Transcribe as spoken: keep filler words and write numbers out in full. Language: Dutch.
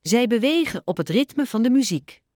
Zij bewegen op het ritme van de muziek.